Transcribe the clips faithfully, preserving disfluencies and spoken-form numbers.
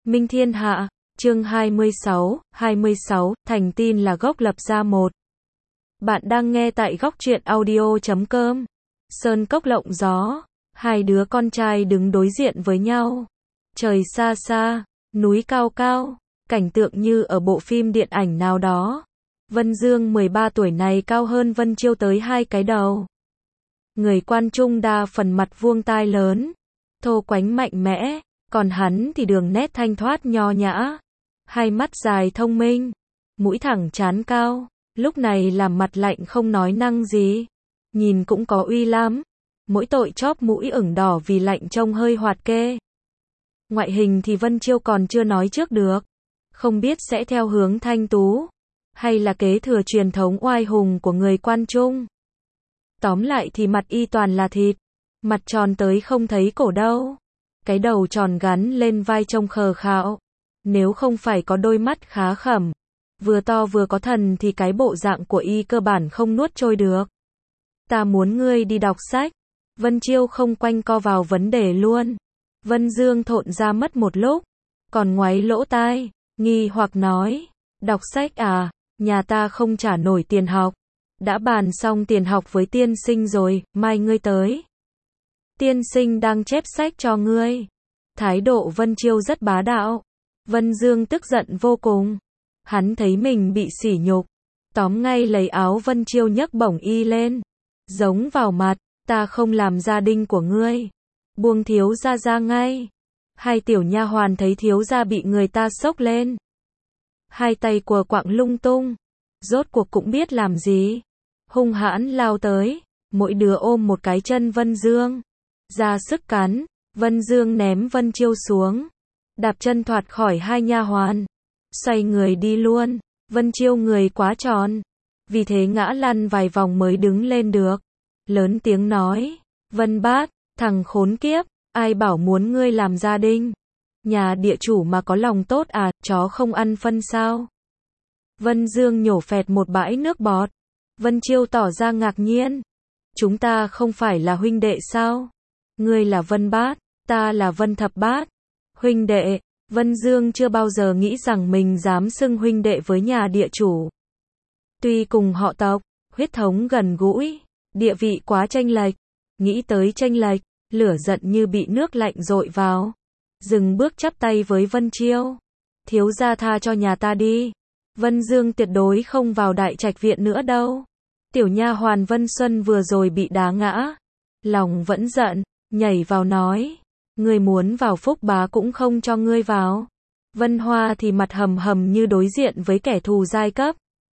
Minh Thiên Hạ, chương hai mươi sáu, hai mươi sáu, thành tin là gốc lập ra một. Bạn đang nghe tại góc truyện audio chấm com. Sơn cốc lộng gió, hai đứa con trai đứng đối diện với nhau. Trời xa xa, núi cao cao, cảnh tượng như ở bộ phim điện ảnh nào đó. Vân Dương mười ba tuổi này cao hơn Vân Chiêu tới hai cái đầu. Người Quan Trung đa phần mặt vuông tai lớn, thô quánh mạnh mẽ, còn hắn thì đường nét thanh thoát nho nhã, hai mắt dài thông minh, mũi thẳng trán cao, lúc này làm mặt lạnh không nói năng gì, nhìn cũng có uy lắm, mỗi tội chóp mũi ửng đỏ vì lạnh trông hơi hoạt kê. Ngoại hình thì Vân Chiêu còn chưa nói trước được, không biết sẽ theo hướng thanh tú, hay là kế thừa truyền thống oai hùng của người Quan Trung. Tóm lại thì mặt y toàn là thịt, mặt tròn tới không thấy cổ đâu. Cái đầu tròn gắn lên vai trông khờ khạo. Nếu không phải có đôi mắt khá khẩm, vừa to vừa có thần thì cái bộ dạng của y cơ bản không nuốt trôi được. Ta muốn ngươi đi đọc sách. Vân Chiêu không quanh co vào vấn đề luôn. Vân Dương thộn ra mất một lúc, còn ngoáy lỗ tai, nghi hoặc nói, đọc sách à, nhà ta không trả nổi tiền học. Đã bàn xong tiền học với tiên sinh rồi, mai ngươi tới. Tiên sinh đang chép sách cho ngươi. Thái độ Vân Chiêu rất bá đạo. Vân Dương tức giận vô cùng. Hắn thấy mình bị sỉ nhục, tóm ngay lấy áo Vân Chiêu nhấc bổng y lên, giống vào mặt, ta không làm gia đình của ngươi. Buông thiếu gia ra ngay. Hai tiểu nha hoàn thấy thiếu gia bị người ta xốc lên, hai tay của quạng lung tung, rốt cuộc cũng biết làm gì, hung hãn lao tới, mỗi đứa ôm một cái chân Vân Dương, ra sức cắn. Vân Dương ném Vân Chiêu xuống, đạp chân thoạt khỏi hai nha hoàn, xoay người đi luôn. Vân Chiêu người quá tròn, vì thế ngã lăn vài vòng mới đứng lên được, lớn tiếng nói, Vân Bát, thằng khốn kiếp, ai bảo muốn ngươi làm gia đình? Nhà địa chủ mà có lòng tốt à, chó không ăn phân sao? Vân Dương nhổ phẹt một bãi nước bọt. Vân Chiêu tỏ ra ngạc nhiên, chúng ta không phải là huynh đệ sao? Ngươi là Vân Bát, ta là Vân Thập Bát. Huynh đệ. Vân Dương chưa bao giờ nghĩ rằng mình dám xưng huynh đệ với nhà địa chủ. Tuy cùng họ tộc, huyết thống gần gũi, địa vị quá chênh lệch. Nghĩ tới chênh lệch, lửa giận như bị nước lạnh dội vào. Dừng bước chắp tay với Vân Chiêu. Thiếu gia tha cho nhà ta đi. Vân Dương tuyệt đối không vào đại trạch viện nữa đâu. Tiểu nha hoàn Vân Xuân vừa rồi bị đá ngã, lòng vẫn giận, nhảy vào nói, ngươi muốn vào Phúc Bá cũng không cho ngươi vào. Vân Hoa thì mặt hầm hầm như đối diện với kẻ thù giai cấp.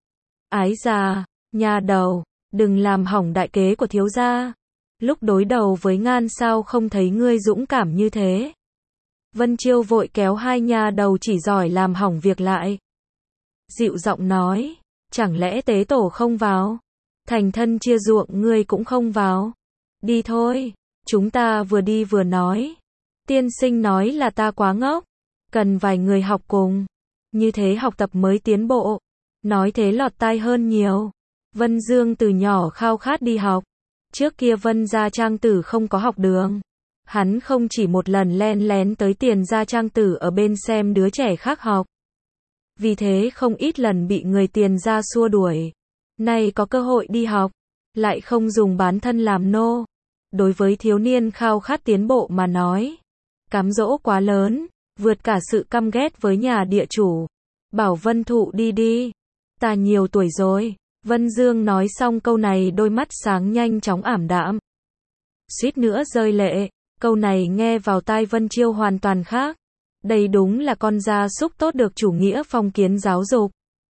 Ái già, nhà đầu, đừng làm hỏng đại kế của thiếu gia. Lúc đối đầu với Ngan sao không thấy ngươi dũng cảm như thế. Vân Chiêu vội kéo hai nhà đầu chỉ giỏi làm hỏng việc lại. Dịu giọng nói, chẳng lẽ tế tổ không vào? Thành thân chia ruộng ngươi cũng không vào. Đi thôi. Chúng ta vừa đi vừa nói. Tiên sinh nói là ta quá ngốc, cần vài người học cùng, như thế học tập mới tiến bộ. Nói thế lọt tai hơn nhiều. Vân Dương từ nhỏ khao khát đi học. Trước kia Vân gia trang tử không có học đường, hắn không chỉ một lần len lén tới Tiền gia trang tử ở bên xem đứa trẻ khác học. Vì thế không ít lần bị người Tiền gia xua đuổi. Nay có cơ hội đi học, lại không dùng bán thân làm nô. Đối với thiếu niên khao khát tiến bộ mà nói, cám dỗ quá lớn, vượt cả sự căm ghét với nhà địa chủ. Bảo Vân Thụ đi đi, ta nhiều tuổi rồi. Vân Dương nói xong câu này đôi mắt sáng nhanh chóng ảm đạm, suýt nữa rơi lệ. Câu này nghe vào tai Vân Chiêu hoàn toàn khác. Đây đúng là con gia súc tốt được chủ nghĩa phong kiến giáo dục.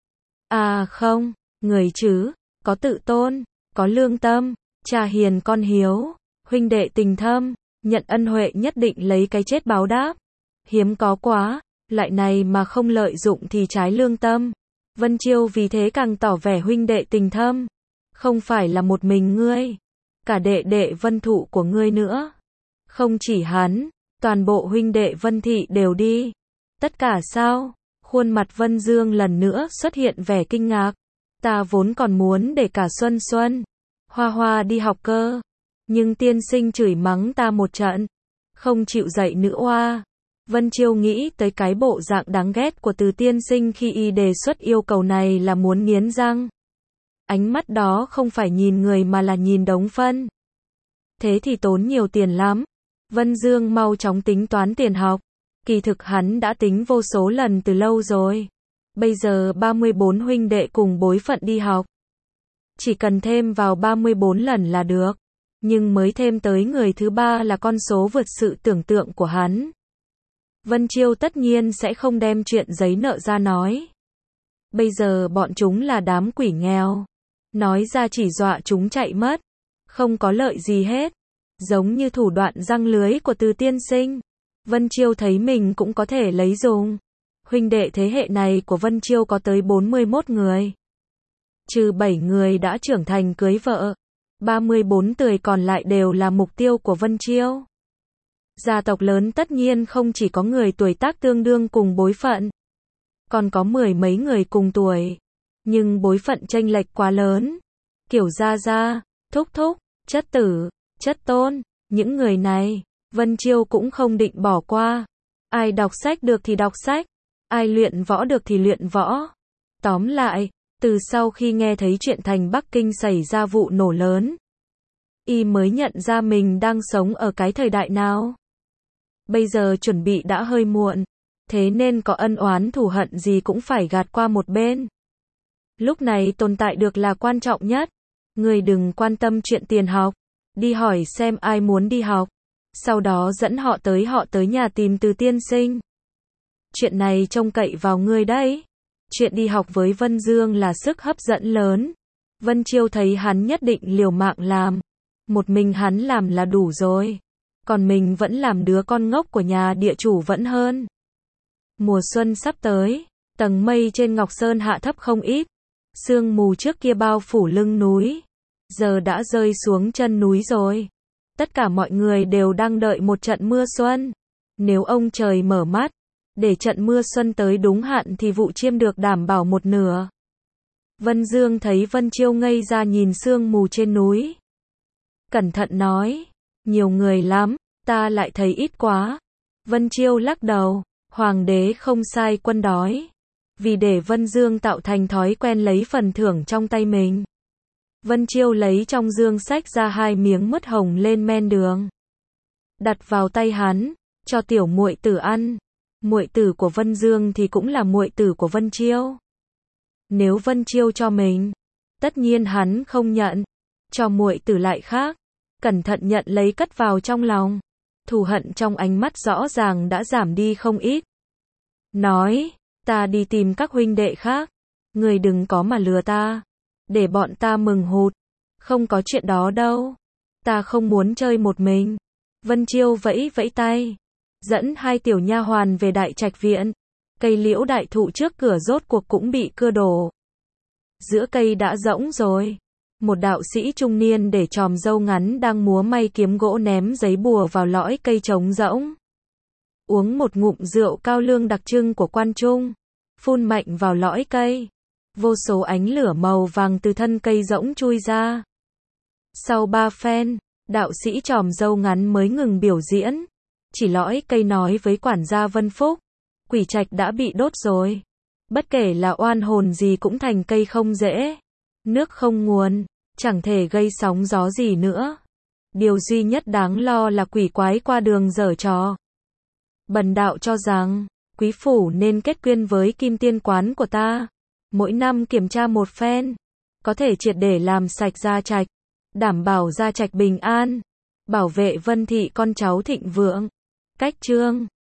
À không, người chứ, có tự tôn, có lương tâm, cha hiền con hiếu, huynh đệ tình thâm, nhận ân huệ nhất định lấy cái chết báo đáp. Hiếm có quá, loại này mà không lợi dụng thì trái lương tâm. Vân Chiêu vì thế càng tỏ vẻ huynh đệ tình thâm. Không phải là một mình ngươi, cả đệ đệ Vân Thụ của ngươi nữa. Không chỉ hắn, toàn bộ huynh đệ Vân Thị đều đi. Tất cả sao? Khuôn mặt Vân Dương lần nữa xuất hiện vẻ kinh ngạc. Ta vốn còn muốn để cả Xuân Xuân, Hoa Hoa đi học cơ. Nhưng tiên sinh chửi mắng ta một trận, không chịu dạy nữ oa. Vân Chiêu nghĩ tới cái bộ dạng đáng ghét của Từ tiên sinh khi y đề xuất yêu cầu này là muốn nghiến răng. Ánh mắt đó không phải nhìn người mà là nhìn đống phân. Thế thì tốn nhiều tiền lắm. Vân Dương mau chóng tính toán tiền học. Kỳ thực hắn đã tính vô số lần từ lâu rồi. Bây giờ ba mươi bốn huynh đệ cùng bối phận đi học. Chỉ cần thêm vào ba mươi bốn lần là được. Nhưng mới thêm tới người thứ ba là con số vượt sự tưởng tượng của hắn. Vân Chiêu tất nhiên sẽ không đem chuyện giấy nợ ra nói. Bây giờ bọn chúng là đám quỷ nghèo. Nói ra chỉ dọa chúng chạy mất. Không có lợi gì hết. Giống như thủ đoạn răng lưới của Từ tiên sinh. Vân Chiêu thấy mình cũng có thể lấy dùng. Huynh đệ thế hệ này của Vân Chiêu có tới bốn mươi mốt người. Trừ bảy người đã trưởng thành cưới vợ. ba mươi bốn người còn lại đều là mục tiêu của Vân Chiêu. Gia tộc lớn tất nhiên không chỉ có người tuổi tác tương đương cùng bối phận. Còn có mười mấy người cùng tuổi. Nhưng bối phận chênh lệch quá lớn. Kiểu gia gia, thúc thúc, chất tử, chất tôn. Những người này, Vân Chiêu cũng không định bỏ qua. Ai đọc sách được thì đọc sách. Ai luyện võ được thì luyện võ. Tóm lại, từ sau khi nghe thấy chuyện thành Bắc Kinh xảy ra vụ nổ lớn, y mới nhận ra mình đang sống ở cái thời đại nào. Bây giờ chuẩn bị đã hơi muộn, thế nên có ân oán thù hận gì cũng phải gạt qua một bên. Lúc này tồn tại được là quan trọng nhất. Người đừng quan tâm chuyện tiền học, đi hỏi xem ai muốn đi học, sau đó dẫn họ tới họ tới nhà tìm Từ tiên sinh. Chuyện này trông cậy vào ngươi đấy. Chuyện đi học với Vân Dương là sức hấp dẫn lớn. Vân Chiêu thấy hắn nhất định liều mạng làm. Một mình hắn làm là đủ rồi. Còn mình vẫn làm đứa con ngốc của nhà địa chủ vẫn hơn. Mùa xuân sắp tới, tầng mây trên Ngọc Sơn hạ thấp không ít. Sương mù trước kia bao phủ lưng núi, giờ đã rơi xuống chân núi rồi. Tất cả mọi người đều đang đợi một trận mưa xuân. Nếu ông trời mở mắt, để trận mưa xuân tới đúng hạn thì vụ chiêm được đảm bảo một nửa. Vân Dương thấy Vân Chiêu ngây ra nhìn sương mù trên núi. Cẩn thận nói, nhiều người lắm, ta lại thấy ít quá. Vân Chiêu lắc đầu, hoàng đế không sai quân đói. Vì để Vân Dương tạo thành thói quen lấy phần thưởng trong tay mình, Vân Chiêu lấy trong dương sách ra hai miếng mứt hồng lên men đường. Đặt vào tay hắn, cho tiểu muội tử ăn. Muội tử của Vân Dương thì cũng là muội tử của Vân Chiêu. Nếu Vân Chiêu cho mình, tất nhiên hắn không nhận. Cho muội tử lại khác. Cẩn thận nhận lấy cất vào trong lòng. Thù hận trong ánh mắt rõ ràng đã giảm đi không ít. Nói, ta đi tìm các huynh đệ khác. Người đừng có mà lừa ta. Để bọn ta mừng hụt. Không có chuyện đó đâu. Ta không muốn chơi một mình. Vân Chiêu vẫy vẫy tay, dẫn hai tiểu nha hoàn về đại trạch viện. Cây liễu đại thụ trước cửa rốt cuộc cũng bị cưa đổ. Giữa cây đã rỗng rồi. Một đạo sĩ trung niên để chòm râu ngắn đang múa may kiếm gỗ ném giấy bùa vào lõi cây trống rỗng. Uống một ngụm rượu cao lương đặc trưng của quan trung, phun mạnh vào lõi cây. Vô số ánh lửa màu vàng từ thân cây rỗng chui ra. Sau ba phen, đạo sĩ chòm râu ngắn mới ngừng biểu diễn. Chỉ lõi cây nói với quản gia Vân Phúc, quỷ trạch đã bị đốt rồi. Bất kể là oan hồn gì cũng thành cây không rễ, nước không nguồn, chẳng thể gây sóng gió gì nữa. Điều duy nhất đáng lo là quỷ quái qua đường giở trò. Bần đạo cho rằng, quý phủ nên kết quyên với Kim Tiên quán của ta. Mỗi năm kiểm tra một phen, có thể triệt để làm sạch gia trạch, đảm bảo gia trạch bình an, bảo vệ Vân thị con cháu thịnh vượng. Cách chương